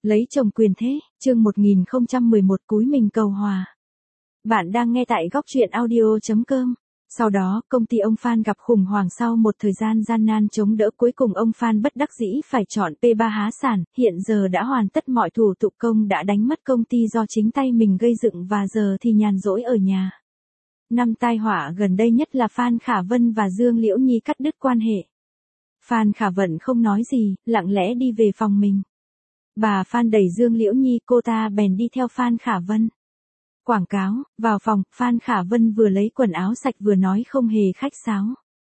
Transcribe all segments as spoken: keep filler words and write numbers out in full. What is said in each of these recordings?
Lấy chồng quyền thế, chương một nghìn không trăm mười một cúi mình cầu hòa. Bạn đang nghe tại góc truyện audio chấm com. Sau đó, công ty ông Phan gặp khủng hoảng sau một thời gian gian nan chống đỡ, cuối cùng ông Phan bất đắc dĩ phải chọn pê ba há sản, hiện giờ đã hoàn tất mọi thủ tục, công đã đánh mất công ty do chính tay mình gây dựng và giờ thì nhàn rỗi ở nhà. Năm tai họa gần đây nhất là Phan Khả Vân và Dương Liễu Nhi cắt đứt quan hệ. Phan Khả Vân không nói gì, lặng lẽ đi về phòng mình. Bà Phan đẩy Dương Liễu Nhi, cô ta bèn đi theo Phan Khả Vân. Quảng cáo, vào phòng, Phan Khả Vân vừa lấy quần áo sạch vừa nói không hề khách sáo.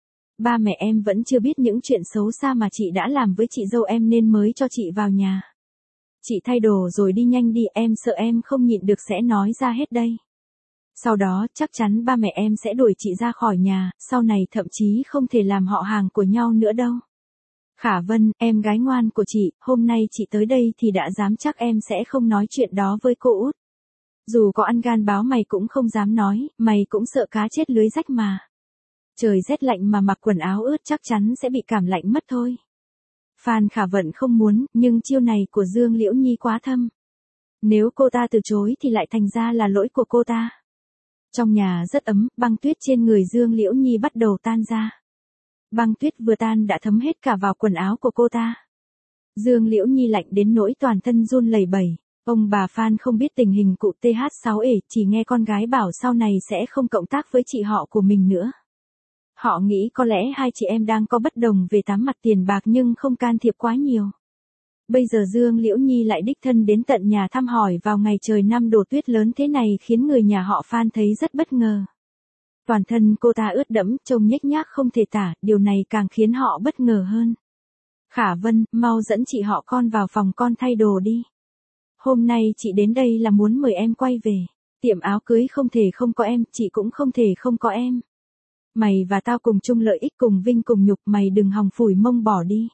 Ba mẹ em vẫn chưa biết những chuyện xấu xa mà chị đã làm với chị dâu em nên mới cho chị vào nhà. Chị thay đồ rồi đi nhanh đi, em sợ em không nhịn được sẽ nói ra hết đây. Sau đó chắc chắn ba mẹ em sẽ đuổi chị ra khỏi nhà, sau này thậm chí không thể làm họ hàng của nhau nữa đâu. Khả Vân, em gái ngoan của chị, hôm nay chị tới đây thì đã dám chắc em sẽ không nói chuyện đó với cô út. Dù có ăn gan báo mày cũng không dám nói, mày cũng sợ cá chết lưới rách mà. Trời rét lạnh mà mặc quần áo ướt chắc chắn sẽ bị cảm lạnh mất thôi. Phan Khả Vân không muốn, nhưng chiêu này của Dương Liễu Nhi quá thâm. Nếu cô ta từ chối thì lại thành ra là lỗi của cô ta. Trong nhà rất ấm, băng tuyết trên người Dương Liễu Nhi bắt đầu tan ra. Băng tuyết vừa tan đã thấm hết cả vào quần áo của cô ta. Dương Liễu Nhi lạnh đến nỗi toàn thân run lẩy bẩy. Ông bà Phan không biết tình hình cụ T H sáu ể, chỉ nghe con gái bảo sau này sẽ không cộng tác với chị họ của mình nữa. Họ nghĩ có lẽ hai chị em đang có bất đồng về tám mặt tiền bạc nhưng không can thiệp quá nhiều. Bây giờ Dương Liễu Nhi lại đích thân đến tận nhà thăm hỏi vào ngày trời năm đổ tuyết lớn thế này khiến người nhà họ Phan thấy rất bất ngờ. Toàn thân cô ta ướt đẫm, trông nhếch nhác không thể tả, điều này càng khiến họ bất ngờ hơn. Khả Vân, mau dẫn chị họ con vào phòng con thay đồ đi. Hôm nay chị đến đây là muốn mời em quay về. Tiệm áo cưới không thể không có em, chị cũng không thể không có em. Mày và tao cùng chung lợi ích, cùng vinh cùng nhục, mày đừng hòng phủi mông bỏ đi.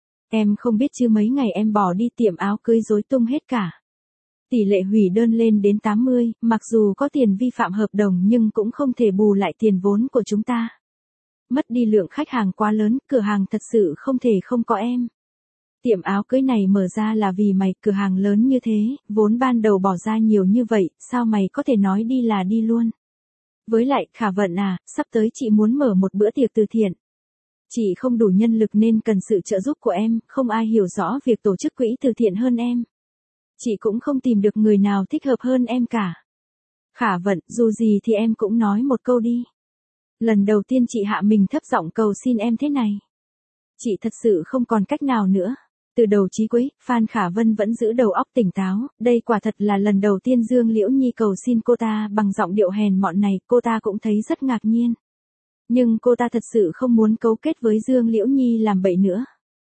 Em không biết chứ mấy ngày em bỏ đi tiệm áo cưới rối tung hết cả. Tỷ lệ hủy đơn lên đến tám mươi, mặc dù có tiền vi phạm hợp đồng nhưng cũng không thể bù lại tiền vốn của chúng ta. Mất đi lượng khách hàng quá lớn, cửa hàng thật sự không thể không có em. Tiệm áo cưới này mở ra là vì mày, cửa hàng lớn như thế, vốn ban đầu bỏ ra nhiều như vậy, sao mày có thể nói đi là đi luôn. Với lại, Khả Vân à, sắp tới chị muốn mở một bữa tiệc từ thiện. Chị không đủ nhân lực nên cần sự trợ giúp của em, không ai hiểu rõ việc tổ chức quỹ từ thiện hơn em. Chị cũng không tìm được người nào thích hợp hơn em cả. Khả Vân, dù gì thì em cũng nói một câu đi. Lần đầu tiên chị hạ mình thấp giọng cầu xin em thế này. Chị thật sự không còn cách nào nữa. Từ đầu chí cuối, Phan Khả Vân vẫn giữ đầu óc tỉnh táo, đây quả thật là lần đầu tiên Dương Liễu Nhi cầu xin cô ta bằng giọng điệu hèn mọn này, cô ta cũng thấy rất ngạc nhiên. Nhưng cô ta thật sự không muốn cấu kết với Dương Liễu Nhi làm bậy nữa.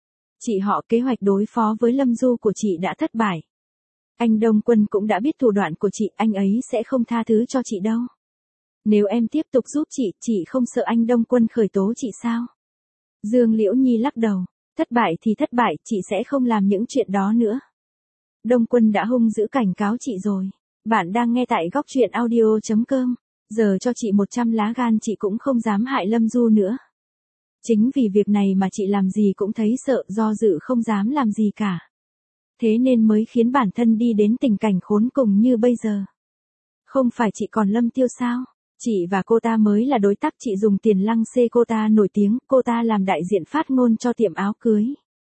Chị họ, kế hoạch đối phó với Lâm Du của chị đã thất bại. Anh Đông Quân cũng đã biết thủ đoạn của chị, anh ấy sẽ không tha thứ cho chị đâu. Nếu em tiếp tục giúp chị, chị không sợ anh Đông Quân khởi tố chị sao? Dương Liễu Nhi lắc đầu, thất bại thì thất bại, chị sẽ không làm những chuyện đó nữa. Đông Quân đã hung dữ cảnh cáo chị rồi. Bạn đang nghe tại góc truyện audio chấm com. Giờ cho chị một trăm lá gan chị cũng không dám hại Lâm Du nữa. Chính vì việc này mà chị làm gì cũng thấy sợ, do dự không dám làm gì cả. Thế nên mới khiến bản thân đi đến tình cảnh khốn cùng như bây giờ. Không phải chị còn Lâm Tiêu sao? Chị và cô ta mới là đối tác, chị dùng tiền lăng xê cô ta nổi tiếng, cô ta làm đại diện phát ngôn cho tiệm áo cưới.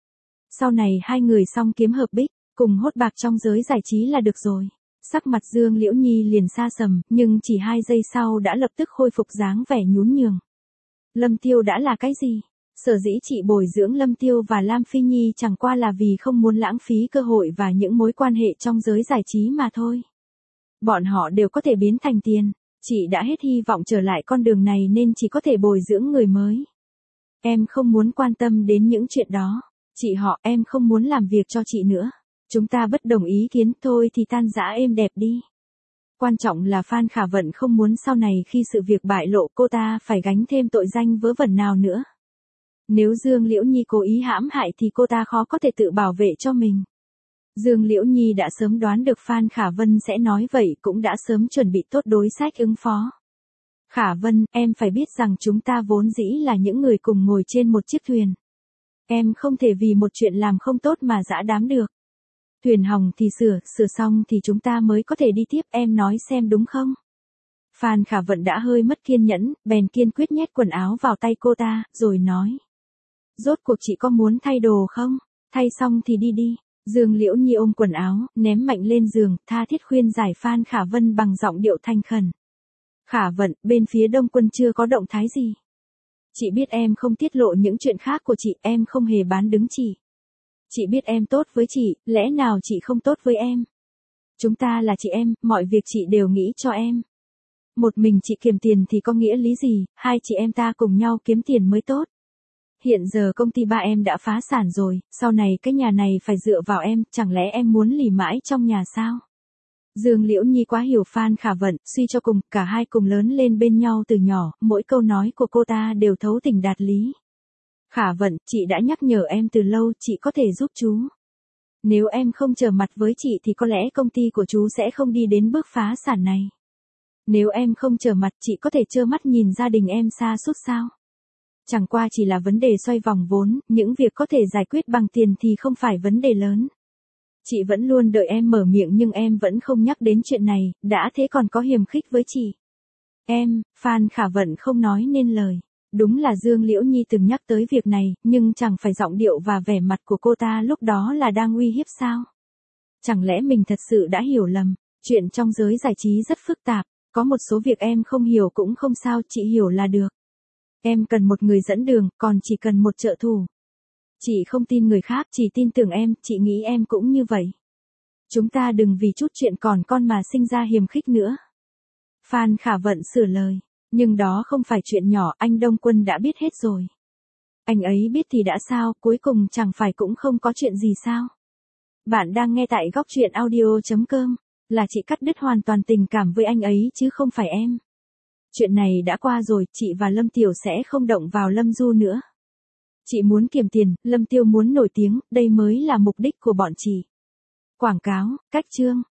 Sau này hai người song kiếm hợp bích, cùng hốt bạc trong giới giải trí là được rồi. Sắc mặt Dương Liễu Nhi liền sa sầm, nhưng chỉ hai giây sau đã lập tức khôi phục dáng vẻ nhún nhường. Lâm Tiêu đã là cái gì? Sở dĩ chị bồi dưỡng Lâm Tiêu và Lam Phi Nhi chẳng qua là vì không muốn lãng phí cơ hội và những mối quan hệ trong giới giải trí mà thôi. Bọn họ đều có thể biến thành tiền. Chị đã hết hy vọng trở lại con đường này nên chỉ có thể bồi dưỡng người mới. Em không muốn quan tâm đến những chuyện đó. Chị họ, em không muốn làm việc cho chị nữa. Chúng ta bất đồng ý kiến, thôi thì tan rã êm đẹp đi. Quan trọng là Phan Khả Vân không muốn sau này khi sự việc bại lộ cô ta phải gánh thêm tội danh vớ vẩn nào nữa. Nếu Dương Liễu Nhi cố ý hãm hại thì cô ta khó có thể tự bảo vệ cho mình. Dương Liễu Nhi đã sớm đoán được Phan Khả Vân sẽ nói vậy, cũng đã sớm chuẩn bị tốt đối sách ứng phó. Khả Vân, em phải biết rằng chúng ta vốn dĩ là những người cùng ngồi trên một chiếc thuyền. Em không thể vì một chuyện làm không tốt mà giã đám được. Thuyền hỏng thì sửa, sửa xong thì chúng ta mới có thể đi tiếp, em nói xem đúng không? Phan Khả Vận đã hơi mất kiên nhẫn, bèn kiên quyết nhét quần áo vào tay cô ta, rồi nói. Rốt cuộc chị có muốn thay đồ không? Thay xong thì đi đi. Dương Liễu Nhi ôm quần áo, ném mạnh lên giường, tha thiết khuyên giải Phan Khả Vân bằng giọng điệu thành khẩn. Khả Vận, bên phía Đông Quân chưa có động thái gì. Chị biết em không tiết lộ những chuyện khác của chị, em không hề bán đứng chị. Chị biết em tốt với chị, lẽ nào chị không tốt với em? Chúng ta là chị em, mọi việc chị đều nghĩ cho em. Một mình chị kiếm tiền thì có nghĩa lý gì, hai chị em ta cùng nhau kiếm tiền mới tốt. Hiện giờ công ty ba em đã phá sản rồi, sau này cái nhà này phải dựa vào em, chẳng lẽ em muốn lì mãi trong nhà sao? Dương Liễu Nhi quá hiểu Phan Khả Vận, suy cho cùng, cả hai cùng lớn lên bên nhau từ nhỏ, mỗi câu nói của cô ta đều thấu tình đạt lý. Khả Vận, chị đã nhắc nhở em từ lâu, chị có thể giúp chú. Nếu em không trở mặt với chị thì có lẽ công ty của chú sẽ không đi đến bước phá sản này. Nếu em không trở mặt, chị có thể trơ mắt nhìn gia đình em sa sút sao? Chẳng qua chỉ là vấn đề xoay vòng vốn, những việc có thể giải quyết bằng tiền thì không phải vấn đề lớn. Chị vẫn luôn đợi em mở miệng nhưng em vẫn không nhắc đến chuyện này, đã thế còn có hiềm khích với chị. Em, Phan Khả Vận không nói nên lời. Đúng là Dương Liễu Nhi từng nhắc tới việc này, nhưng chẳng phải giọng điệu và vẻ mặt của cô ta lúc đó là đang uy hiếp sao? Chẳng lẽ mình thật sự đã hiểu lầm? Chuyện trong giới giải trí rất phức tạp, có một số việc em không hiểu cũng không sao, chị hiểu là được. Em cần một người dẫn đường, còn chỉ cần một trợ thủ. Chị không tin người khác, chỉ tin tưởng em, chị nghĩ em cũng như vậy. Chúng ta đừng vì chút chuyện còn con mà sinh ra hiềm khích nữa. Phan Khả Vận sửa lời, nhưng đó không phải chuyện nhỏ, anh Đông Quân đã biết hết rồi. Anh ấy biết thì đã sao, cuối cùng chẳng phải cũng không có chuyện gì sao. Bạn đang nghe tại góc truyện audio chấm com, là chị cắt đứt hoàn toàn tình cảm với anh ấy chứ không phải em. Chuyện này đã qua rồi, chị và Lâm Tiểu sẽ không động vào Lâm Du nữa. Chị muốn kiếm tiền, Lâm Tiêu muốn nổi tiếng, đây mới là mục đích của bọn chị. Quảng cáo, cách chương.